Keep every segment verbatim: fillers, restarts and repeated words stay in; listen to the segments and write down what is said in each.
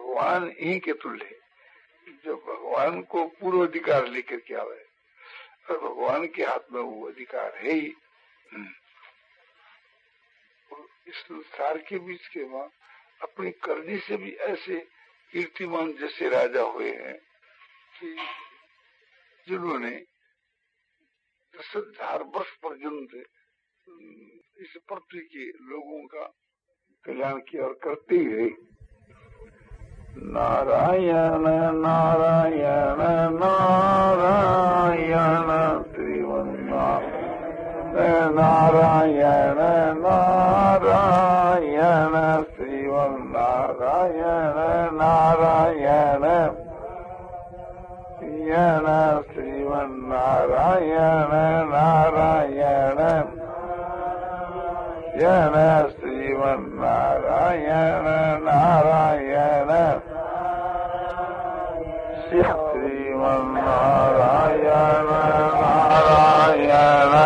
भगवान ही के तुल्य है, जो भगवान को पूर्व अधिकार लेकर के आवे, और भगवान के हाथ में वो अधिकार है ही। इस संसार के बीच के वहां अपनी करनी से भी ऐसे कीर्तिमान जैसे राजा हुए हैं कि जिन्होंने दस हजार वर्ष पर्यंत इस पृथ्वी के लोगों का कल्याण किया और करते ही रहे। नारायण नारायण नारायण श्रीमन्नारायण नारायण नारायण श्रीमन्नारायण नारायण यण श्रीमन्नारायण नारायण यण श्रीमन्नारायण नारायण श्रीमन्नारायण नारायण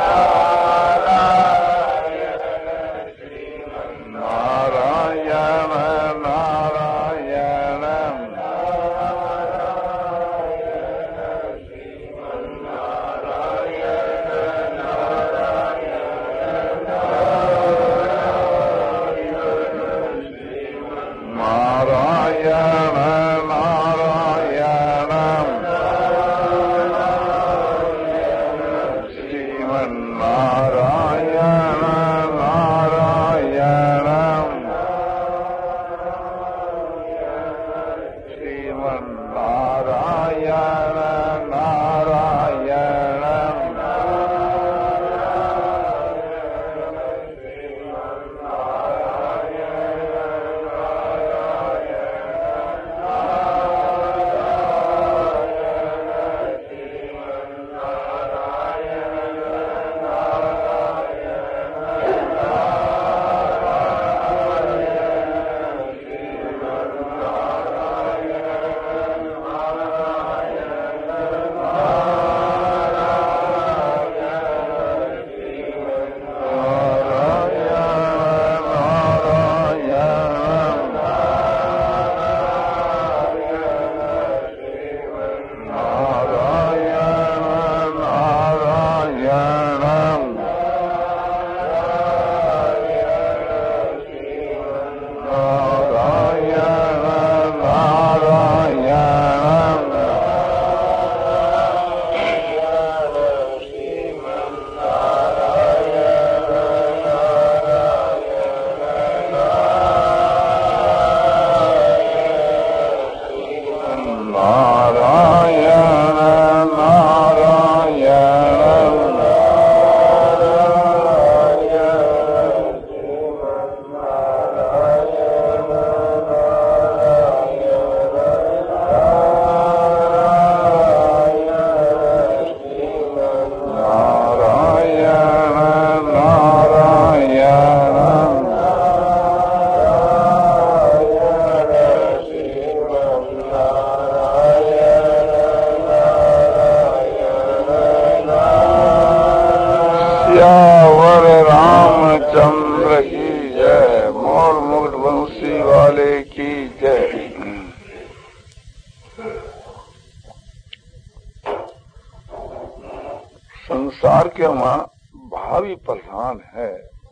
संसार के वहां भावी प्रधान है।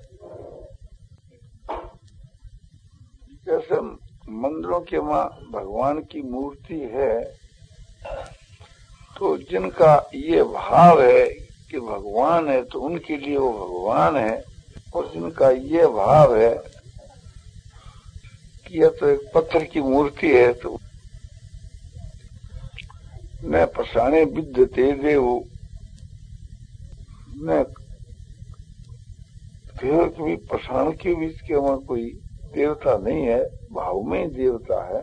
जैसे मंदिरों के वहां भगवान की मूर्ति है, तो जिनका ये भाव है कि भगवान है तो उनके लिए वो भगवान है, और जिनका ये भाव है कि यह तो एक पत्थर की मूर्ति है, तो न पसाने विद्यते देव, न देव के भी पसाण के बीच के वहां कोई देवता नहीं है, भाव में ही देवता है।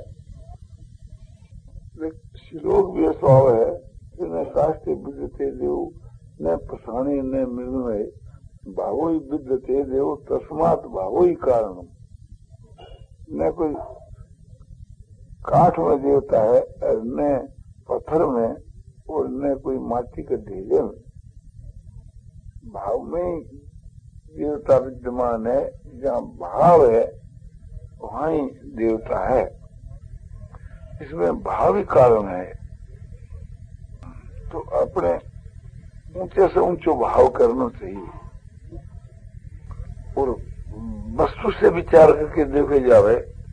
श्लोक भी स्वभाव है, न काष्ठे विद्यते देव, न पसाणे न मृगमय, भावो ही विद्यते देव, तस्मात भावो ही कारण। न कोई काठ में देवता है, न पत्थर में, और न कोई माटी के ढेले में। भाव में देवता विद्यमान है, जहाँ भाव है वहाँ ही देवता है। इसमें भावी कारण है। तो अपने ऊंचे से ऊंचो भाव करना चाहिए और वस्तु से विचार करके देखे जावे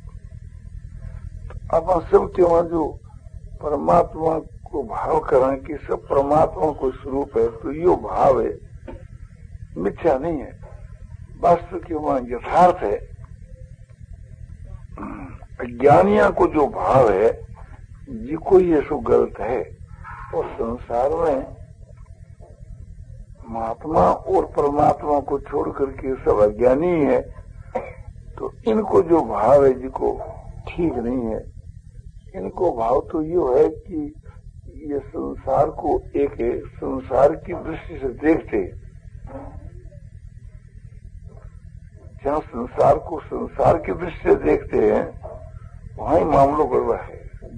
तो अपन सब के वहां जो परमात्मा को भाव करें कि सब परमात्मा को स्वरूप है, तो यो भाव है मिथ्या नहीं है, वास्तव के वहां यथार्थ है। अज्ञानिया को जो भाव है जिको ये सो गलत है। और संसार में महात्मा और परमात्मा को छोड़ करके सब अज्ञानी है, तो इनको जो भाव है जिको ठीक नहीं है, इनको भाव तो यो है कि ये संसार को एक है, संसार की दृष्टि से देखते, जहाँ संसार को संसार की दृष्टि से देखते हैं वहां ही मामलों गड़बड़ है।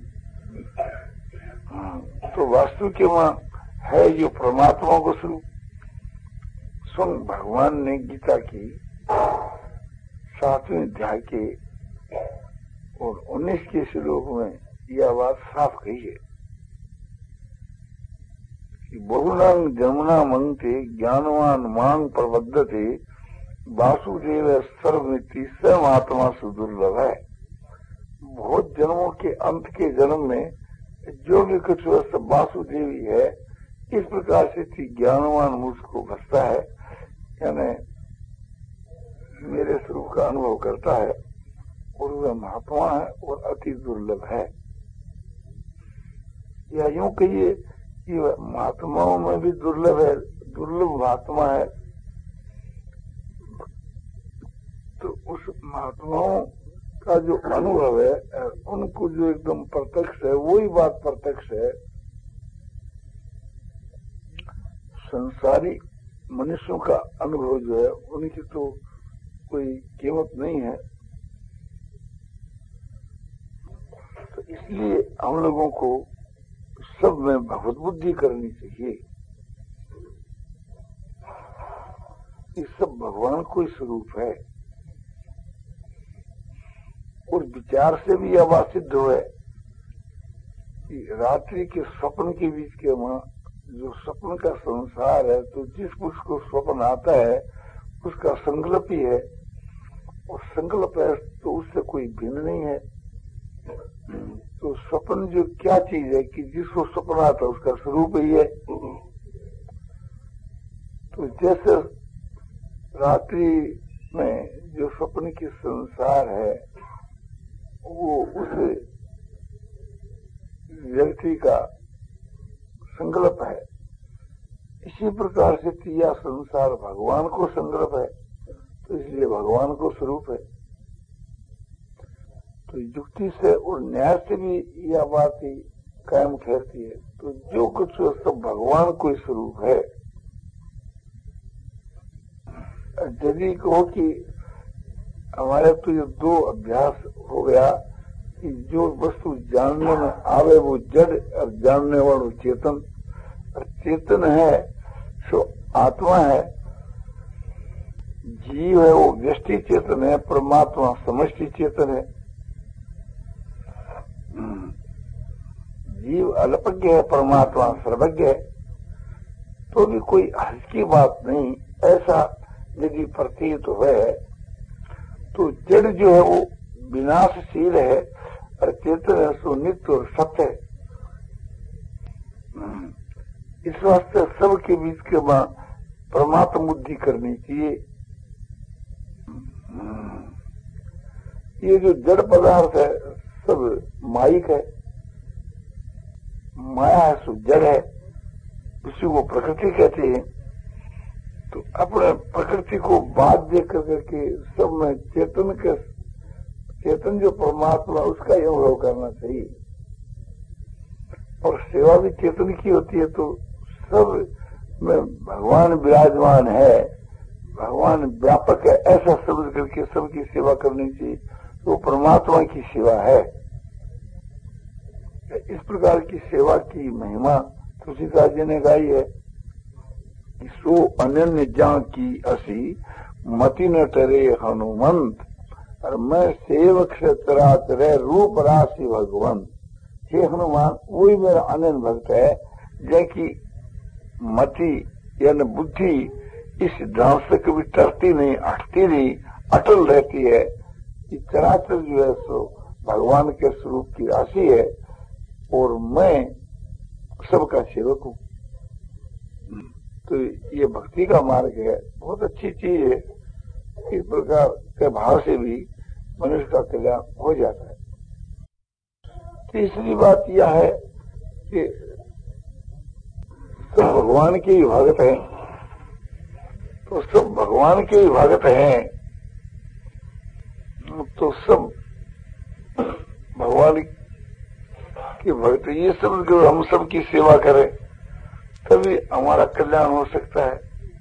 तो वास्तु के वहां है जो परमात्मा को स्वरूप। स्वयं भगवान ने गीता की सातवें अध्याय के और उन्नीस के श्लोक में यह बात साफ कही है कि बहुनांग जमुना मंगते ज्ञानवान मांग प्रबद्धते वासुदेव सर्वमिति समात्मा सुदुर्लभ है। बहुत जन्मों के अंत के जन्म में जो भी कुछ सब वासुदेवी है, इस प्रकार से ज्ञानवान मुझको भसता है, यानी मेरे स्वरूप का अनुभव करता है और वह महात्मा है और अति दुर्लभ है। या यूं कहिए कि महात्माओं में भी दुर्लभ है, दुर्लभ महात्मा है। तो उस महात्माओं का जो अनुभव है, उनको जो एकदम प्रत्यक्ष है, वही बात प्रत्यक्ष है। संसारी मनुष्यों का अनुभव जो है उनकी तो कोई कीमत नहीं है। तो इसलिए हम लोगों को सब में भगवत बुद्धि करनी चाहिए। ये सब भगवान को ही स्वरूप है। और विचार से भी यह बात सिद्ध हो है कि रात्रि के स्वप्न के बीच के वहां जो स्वप्न का संसार है, तो जिस पुरुष को स्वप्न आता है उसका संकल्प ही है, और संकल्प है तो उससे कोई भिन्न नहीं है। तो स्वप्न जो क्या चीज है कि जिसको स्वप्न आता है उसका स्वरूप ही है। तो जैसे रात्रि में जो स्वप्न की संसार है वो उस व्यक्ति का संकल्प है, इसी प्रकार से यह संसार भगवान को संकल्प है, तो इसलिए भगवान को स्वरूप है। तो युक्ति से और न्याय से भी यह बात ही कायम ठहरती है। तो जो कुछ सब भगवान को स्वरूप है। यदि कहो कि हमारे तो ये दो अभ्यास हो गया कि जो वस्तु जानने में आवे वो जड़ और जानने वालों चेतन। और चेतन है सो आत्मा है, जीव है वो व्यष्टि चेतन है, परमात्मा समष्टि चेतन है। जीव अल्पज्ञ है, परमात्मा सर्वज्ञ है। तो भी कोई हर्ष की बात नहीं, ऐसा यदि प्रतीत है तो जड़ जो है वो विनाशशील है और चेतन है सो नित्य और सत्य है। इस वास्ते सबके बीच के परमात्मा बुद्धि करनी चाहिए। ये जो जड़ पदार्थ है सब माइक है, माया है सो जड़ है, उसी को प्रकृति कहते हैं। तो अपने प्रकृति को बात देख करके सब में चेतन के चेतन जो परमात्मा उसका ही अनुभव करना चाहिए। और सेवा भी चेतन की होती है, तो सब में भगवान विराजमान है, भगवान व्यापक है, ऐसा समझ करके सबकी सेवा करनी चाहिए। तो परमात्मा की सेवा है। इस प्रकार की सेवा की महिमा तुलसीदास जी ने गाई है कि सो अनन्य जा की असी मति न टरे हनुमंत, और मैं सेवक से तरात रहे रूप राशि भगवंत। हे हनुमान वही मेरा अनंत भक्त है जैकी मति यानी बुद्धि इस ध्यान से कभी टरती नहीं, हटती नहीं, अटल रहती है। कि चराचर जो है सो भगवान के स्वरूप की राशि है और मैं सबका सेवक हूँ। तो ये भक्ति का मार्ग है, बहुत अच्छी चीज है। इस प्रकार के भाव से भी मनुष्य का कल्याण हो जाता है। तीसरी बात यह है कि सब भगवान के ही भक्त हैं, तो सब भगवान के ही भक्त हैं तो सब भगवान के भक्त ये समझ कर हम सबकी सेवा करें तभी हमारा कल्याण हो सकता है।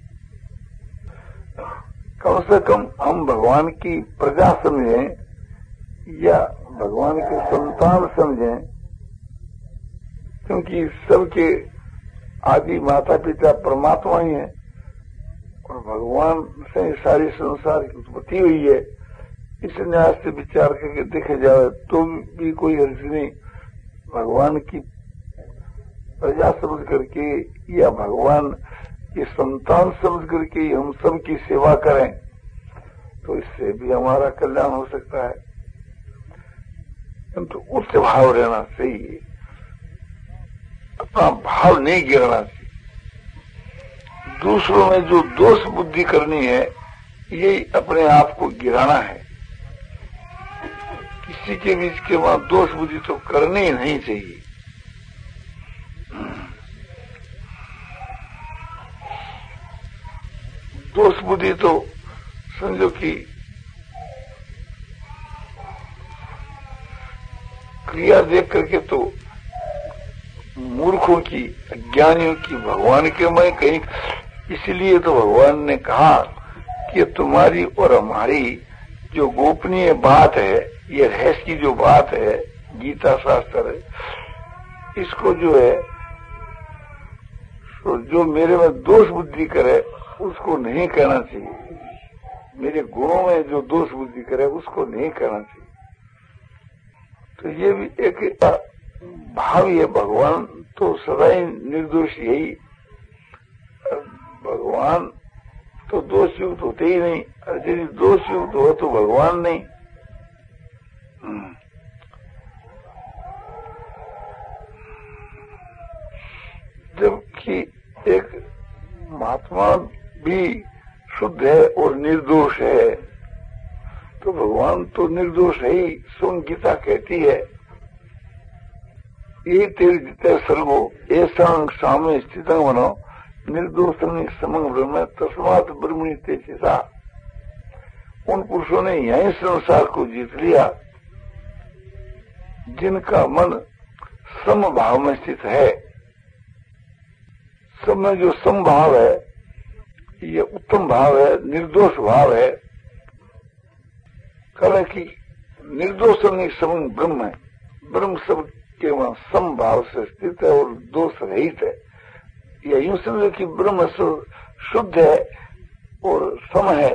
कम से कम हम भगवान की प्रजा समझें या भगवान के संतान समझें, क्योंकि सबके आदि माता पिता परमात्मा ही है और भगवान से सारी संसार की उत्पत्ति हुई है। इस न्याय से विचार करके देखे जाए तो भी कोई हर्ज नहीं। भगवान की प्रजा समझ करके या भगवान के संतान समझ करके हम सबकी सेवा करें तो इससे भी हमारा कल्याण हो सकता है। किंतु उच्च भाव रहना चाहिए, अपना भाव नहीं गिरना चाहिए। दूसरों में जो दोष बुद्धि करनी है यही अपने आप को गिराना है। किसी के बीच के वहां दोष बुद्धि तो करनी ही नहीं चाहिए। दोष बुद्धि तो समझो कि क्रिया देख करके तो मूर्खों की, अज्ञानियों की भगवान के मैं कहीं, इसलिए तो भगवान ने कहा कि तुम्हारी और हमारी जो गोपनीय बात है, ये रहस्य की जो बात है, गीता शास्त्र है, इसको जो है तो जो मेरे में दोष बुद्धि करे उसको नहीं कहना चाहिए। मेरे गुणों में जो दोष बुद्धि करे उसको नहीं कहना चाहिए। तो ये भी एक भाव है। भगवान तो सदा ही निर्दोष, यही भगवान तो दोष युक्त होते ही नहीं, और यदि दोष युक्त हो तो भगवान नहीं। जबकि एक महात्मा भी शुद्ध है और निर्दोष है, तो भगवान तो निर्दोष है ही। स्वयं गीता कहती है ये तेरे जिते सर्वो ऐसा सामने स्थित बनो निर्दोष समंग ब्रह्म तस्मात ब्रह्मणि ते चिता। उन पुरुषों ने यही संसार को जीत लिया जिनका मन समभाव में स्थित है। सब में जो समभाव है ये उत्तम भाव है, निर्दोष भाव है। कह कि निर्दोष समंग ब्रह्म है, ब्रह्म सब के वहां समभाव से स्थित है और दोष रहित है। या यूं समझो कि ब्रह्म शुद्ध है और सम है।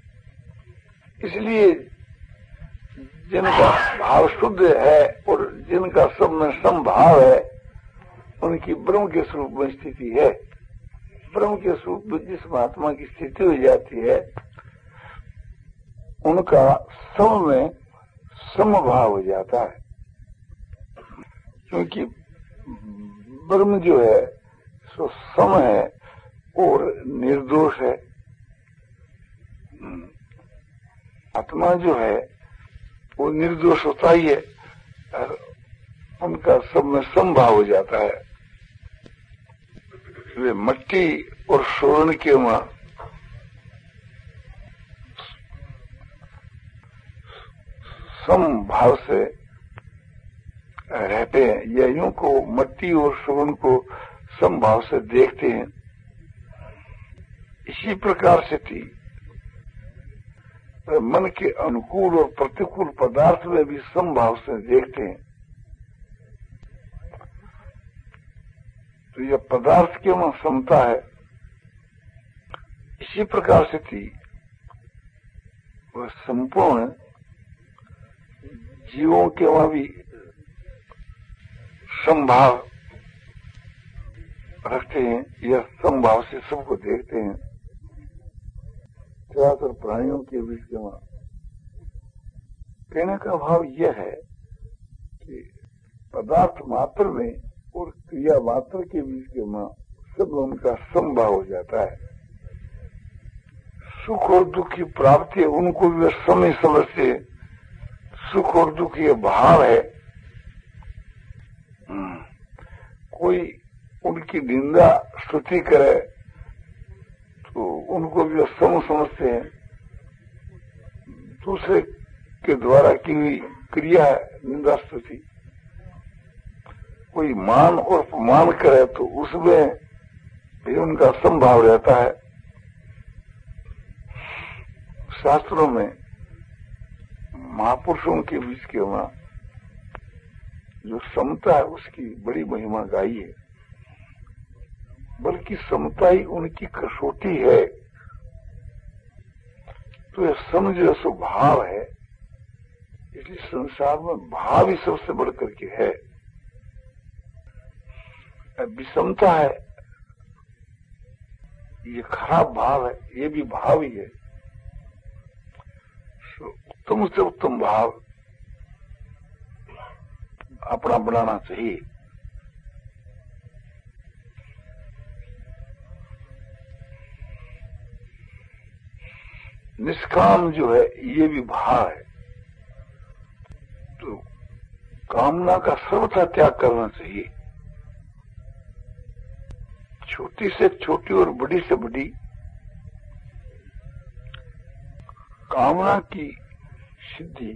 इसलिए जिनका भाव शुद्ध है और जिनका सब में समभाव है उनकी ब्रह्म के स्वरूप में स्थिति है। ब्रह्म के स्वरूप में जिस महात्मा की स्थिति हो जाती है उनका सम में समभाव हो जाता है, क्योंकि ब्रह्म जो है सो सम है और निर्दोष है। आत्मा जो है वो निर्दोष होता ही है, उनका सब में समभाव हो जाता है। वे मट्टी और स्वर्ण के वहां समभाव से रहते हैं, या यूं को मट्टी और स्वर्ण को समभाव से देखते हैं। इसी प्रकार से थी मन के अनुकूल और प्रतिकूल पदार्थ में भी समभाव से देखते हैं। तो यह पदार्थ के वहां समता है। इसी प्रकार से थी वह संपूर्ण जीवों के वहां भी समभाव रखते हैं या समभाव से सबको देखते हैं। चराचर प्राणियों के बीच के वहां कहने का भाव यह है कि पदार्थ मात्र में और क्रिया मात्र के बीच के वहां सब उनका समभाव हो जाता है। सुख और दुख की प्राप्ति उनको भी समय समझते, सुख और दुख ये भाव है। कोई उनकी निंदा स्तुति करे तो उनको भी सम समझते हैं। दूसरे के द्वारा की हुई क्रिया है निंदा स्तुति। कोई मान और अपमान करे तो उसमें भी उनका समभाव रहता है। शास्त्रों में महापुरुषों के बीच के वहां जो समता है उसकी बड़ी महिमा गाई है, बल्कि समता ही उनकी कसौटी है। तो यह समझ स्वभाव है, इसलिए संसार में भाव ही सबसे बढ़कर के है। विषमता है, ये खराब भाव है, ये भी भाव ही है। उत्तम से उत्तम भाव अपना बनाना चाहिए। निष्काम जो है ये भी भाव है। तो कामना का सर्वथा त्याग करना चाहिए। छोटी से छोटी और बड़ी से बड़ी कामना की सिद्धि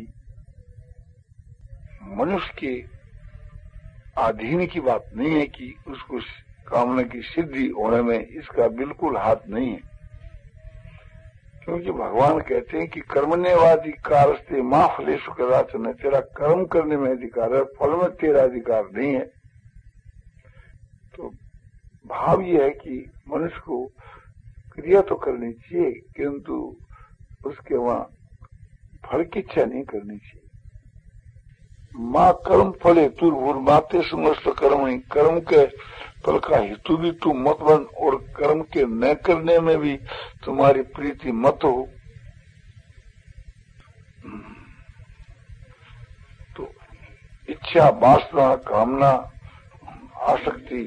मनुष्य के अधीन की बात नहीं है कि उसको कामना की सिद्धि होने में इसका बिल्कुल हाथ नहीं है। क्योंकि भगवान कहते हैं कि कर्मण्येवाधिकार से मां फलेषु कदाचन, तेरा कर्म करने में अधिकार है, फल में तेरा अधिकार नहीं है। तो भाव यह है कि मनुष्य को क्रिया तो करनी चाहिए, किंतु उसके वहां फल की इच्छा नहीं करनी चाहिए। माँ कर्म फले तुर्भुर माते समस्त कर्म ही, कर्म के फल का हेतु भी तू मत बन और कर्म के न करने में भी तुम्हारी प्रीति मत हो। तो इच्छा, वासना, कामना, आसक्ति,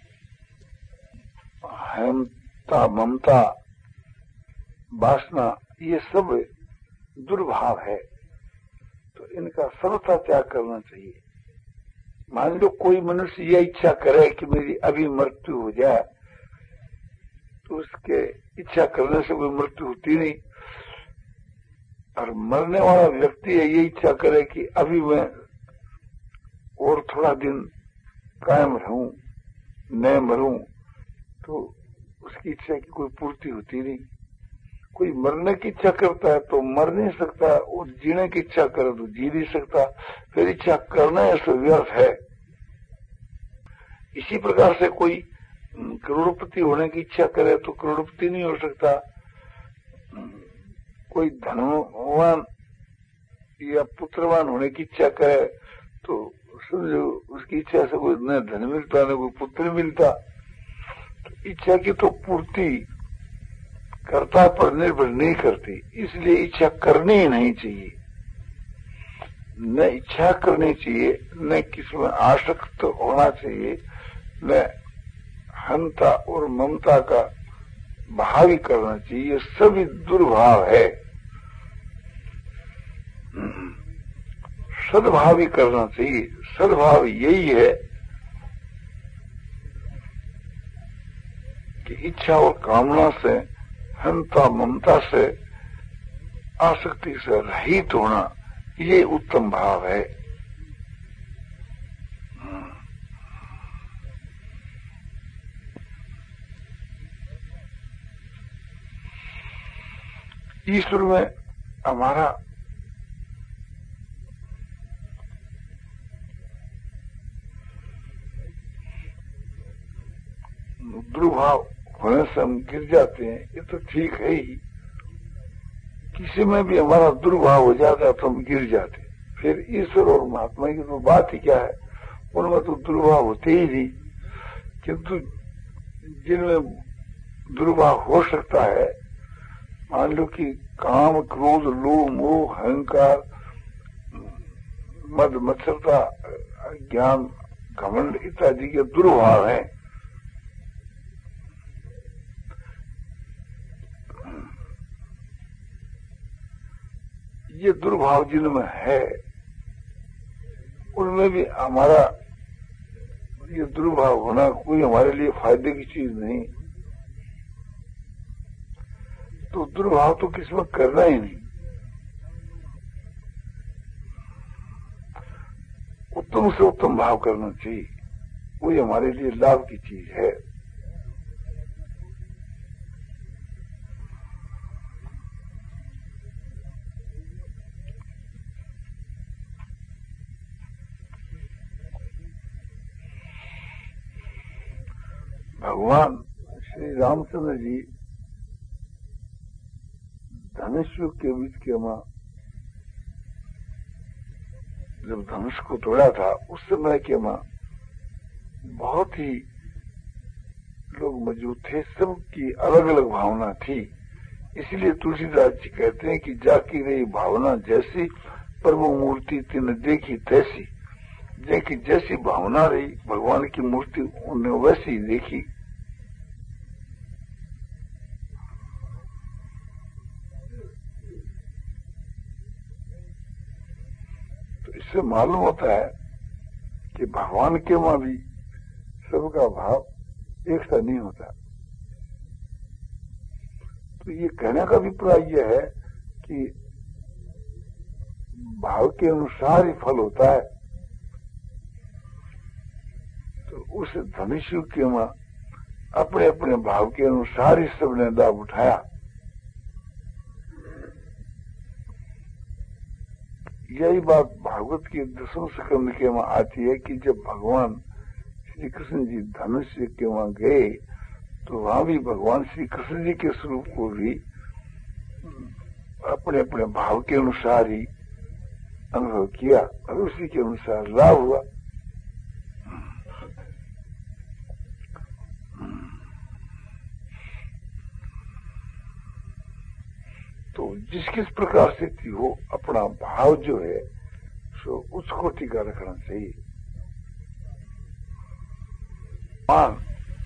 हेमता, ममता, वासना, ये सब दुर्भाव है। तो इनका सर्वथा त्याग करना चाहिए। मान लो कोई मनुष्य यह इच्छा करे कि मेरी अभी मृत्यु हो जाए, तो उसके इच्छा करने से कोई मृत्यु होती नहीं। और मरने वाला व्यक्ति है ये इच्छा करे कि अभी मैं और थोड़ा दिन कायम रहूं, न मरूं, तो उसकी इच्छा की कोई पूर्ति होती नहीं। कोई मरने की इच्छा करता है तो मर नहीं सकता, और जीने की इच्छा करे तो जी नहीं सकता। फिर इच्छा करना ऐसा व्यर्थ है। इसी प्रकार से कोई करोड़पति होने की इच्छा करे तो करोड़पति नहीं हो सकता। कोई धनवान या पुत्रवान होने की इच्छा करे तो समझो उसकी इच्छा से कोई न धन मिलता न कोई पुत्र मिलता। तो इच्छा की तो पूर्ति कर्ता पर निर्भर नहीं करती, इसलिए इच्छा करनी ही नहीं चाहिए। न इच्छा करनी चाहिए, न किसी में आसक्त होना चाहिए, न हंता और ममता का भावी करना चाहिए। ये सभी दुर्भाव है। सद्भावी करना चाहिए। सद्भाव यही है कि इच्छा और कामना से, हंता ममता से, आसक्ति से रहित होना, ये उत्तम भाव है। ईश्वर में हमारा दुर्भाव होने से हम गिर जाते हैं, ये तो ठीक है ही। किसी में भी हमारा दुर्भाव हो जाता है तो हम गिर जाते हैं। फिर ईश्वर और महात्मा की तो बात ही क्या है, उनमें तो दुर्भाव होते ही नहीं, किंतु जिनमें दुर्भाव हो सकता है, मान लो कि काम, क्रोध, लोभ, मोह, अहंकार, मद, मत्सरता, ज्ञान, घमंड इत्यादि के दुर्भाव हैं। ये दुर्भाव जिनमें है, उनमें भी हमारा ये दुर्भाव होना कोई हमारे लिए फायदे की चीज नहीं। तो दुर्भाव तो किस्मत करना ही नहीं। उत्तम से उत्तम भाव करना चाहिए, वही हमारे लिए लाभ की चीज है। भगवान श्री रामचंद्र जी धनुष के बीच के मां जब धनुष को तोड़ा था, उस समय के मां बहुत ही लोग मौजूद थे, सबकी अलग अलग भावना थी। इसलिए तुलसीदास जी कहते हैं कि जाकी रही भावना जैसी, प्रभु मूर्ति तिन देखी तैसी। देखी जैसी भावना रही, भगवान की मूर्ति उन्हें वैसी देखी। इससे मालूम होता है कि भगवान के वहां भी सबका भाव एक सा नहीं होता। तो ये कहने का अभिप्राय यह है कि भाव के अनुसार ही फल होता है। तो उस धनुष्य के वहां अपने अपने भाव के अनुसार ही सबने लाभ उठाया। यही बात भागवत के दसवें स्कंद के वहां आती है कि जब भगवान श्री कृष्ण जी धनुष्य के वहां गए, तो वहां भी भगवान श्री कृष्ण जी के स्वरूप को भी अपने अपने भाव के अनुसार ही अनुभव किया और उसी के अनुसार लाभ हुआ। तो जिस किस प्रकार से थी हो, अपना भाव जो है सो उसको टीका रखना चाहिए। मान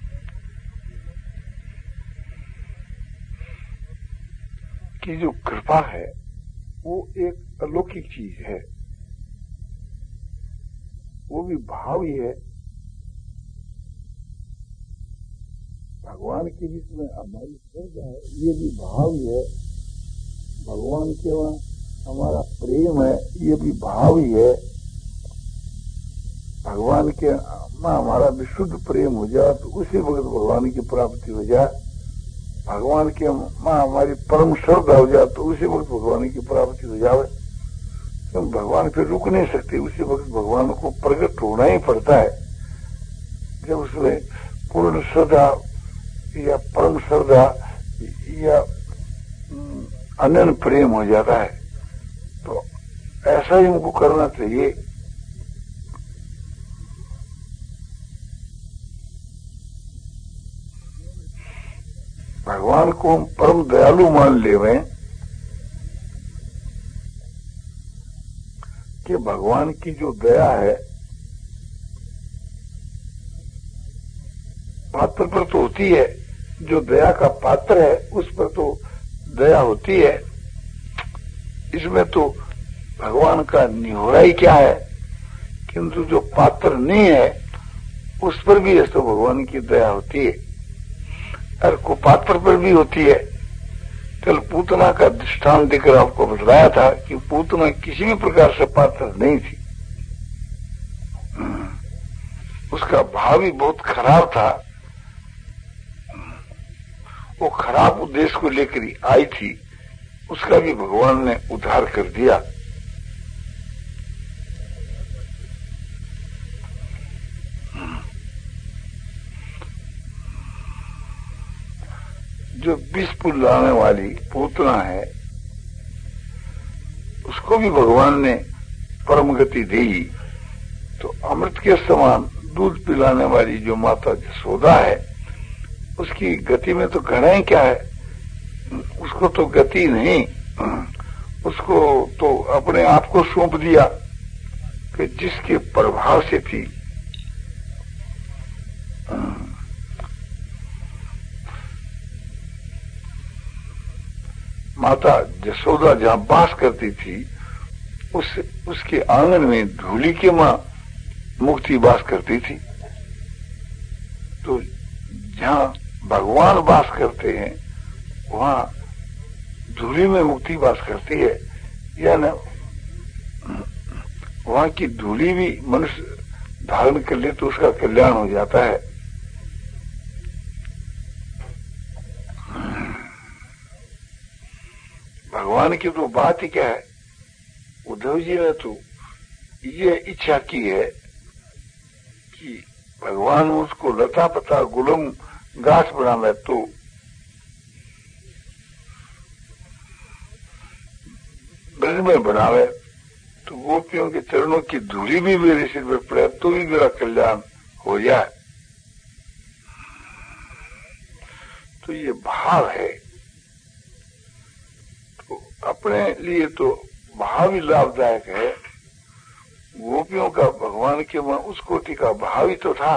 की जो कृपा है वो एक अलौकिक चीज है, वो भी भाव ही है। भगवान के बीच में हमारी श्रद्धा है, ये भी भाव ही है। भगवान के वहां हमारा प्रेम है, ये भी भाव ही है। भगवान के मां हमारा विशुद्ध प्रेम हो जाए तो उसी वक्त भगवान की प्राप्ति हो जाए। भगवान के मां हमारी परम श्रद्धा हो जाए तो उसी वक्त भगवान की प्राप्ति हो जाए। तो भगवान फिर रुक नहीं सकते, उसी वक्त भगवान को प्रकट होना ही पड़ता है। जब उसमें पूर्ण श्रद्धा या परम श्रद्धा या अनन्य प्रेम हो जाता है, तो ऐसा ही उनको करना चाहिए। भगवान को हम परम दयालु मान लेवे कि भगवान की जो दया है पात्र पर तो होती है, जो दया का पात्र है उस पर तो दया होती है। इसमें तो भगवान का निहोरा ही क्या है, किंतु जो पात्र नहीं है उस पर भी ऐसा भगवान की दया होती है और कुपात्र पर भी होती है। कल पूतना का दृष्टांत देकर आपको बताया था कि पूतना किसी भी प्रकार से पात्र नहीं थी, उसका भाव भी बहुत खराब था। वो खराब उद्देश्य को लेकर ही आई थी, उसका भी भगवान ने उद्धार कर दिया। जो विष पुलाने वाली पूतना है उसको भी भगवान ने परम गति दी, तो अमृत के समान दूध पिलाने वाली जो माता यशोदा है, उसकी गति में तो घड़ा ही क्या है, उसको तो गति नहीं, उसको तो अपने आप को सौंप दिया कि जिसके प्रभाव से थी। माता यशोदा जहां वास करती थी, उस उसके आंगन में धूली के मां मुक्ति वास करती थी। तो जहां भगवान वास करते हैं वहां धूली में मुक्ति वास करती है, या न वहां की धूली भी मनुष्य धारण कर ले तो उसका कल्याण हो जाता है। भगवान की तो बात ही क्या है, उद्धव जी ने तो ये इच्छा की है कि भगवान उसको लता पता गुलम घास बनावे, तो ब्रज में बनावे, तो गोपियों के चरणों की धूली भी मेरे सिर पर पड़े तो भी मेरा कल्याण हो जाए। तो ये भाव है। तो अपने लिए तो भाव ही लाभदायक है। गोपियों का भगवान के मन उस कोटि का भाव ही तो था।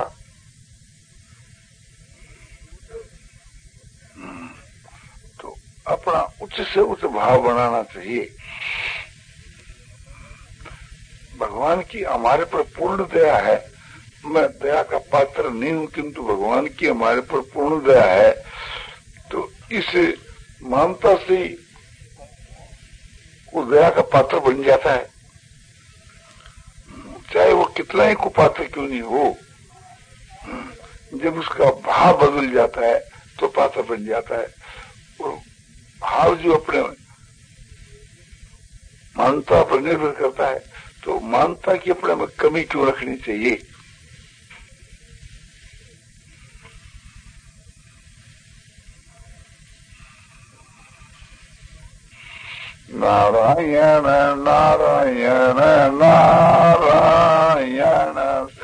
तो अपना उच्च से उच्च भाव बनाना चाहिए। भगवान की हमारे पर पूर्ण दया है। मैं दया का पात्र नहीं हूं, किंतु भगवान की हमारे पर पूर्ण दया है। तो इस मानता से वो दया का पात्र बन जाता है, चाहे वो कितना ही कुपात्र क्यों नहीं हो। जब उसका भाव बदल जाता है तो पात्र बन जाता है। और भाव जो अपने मानता पर निर्भर करता है, तो मानता की अपने में कमी क्यों रखनी चाहिए। नारायण नारायण नारायण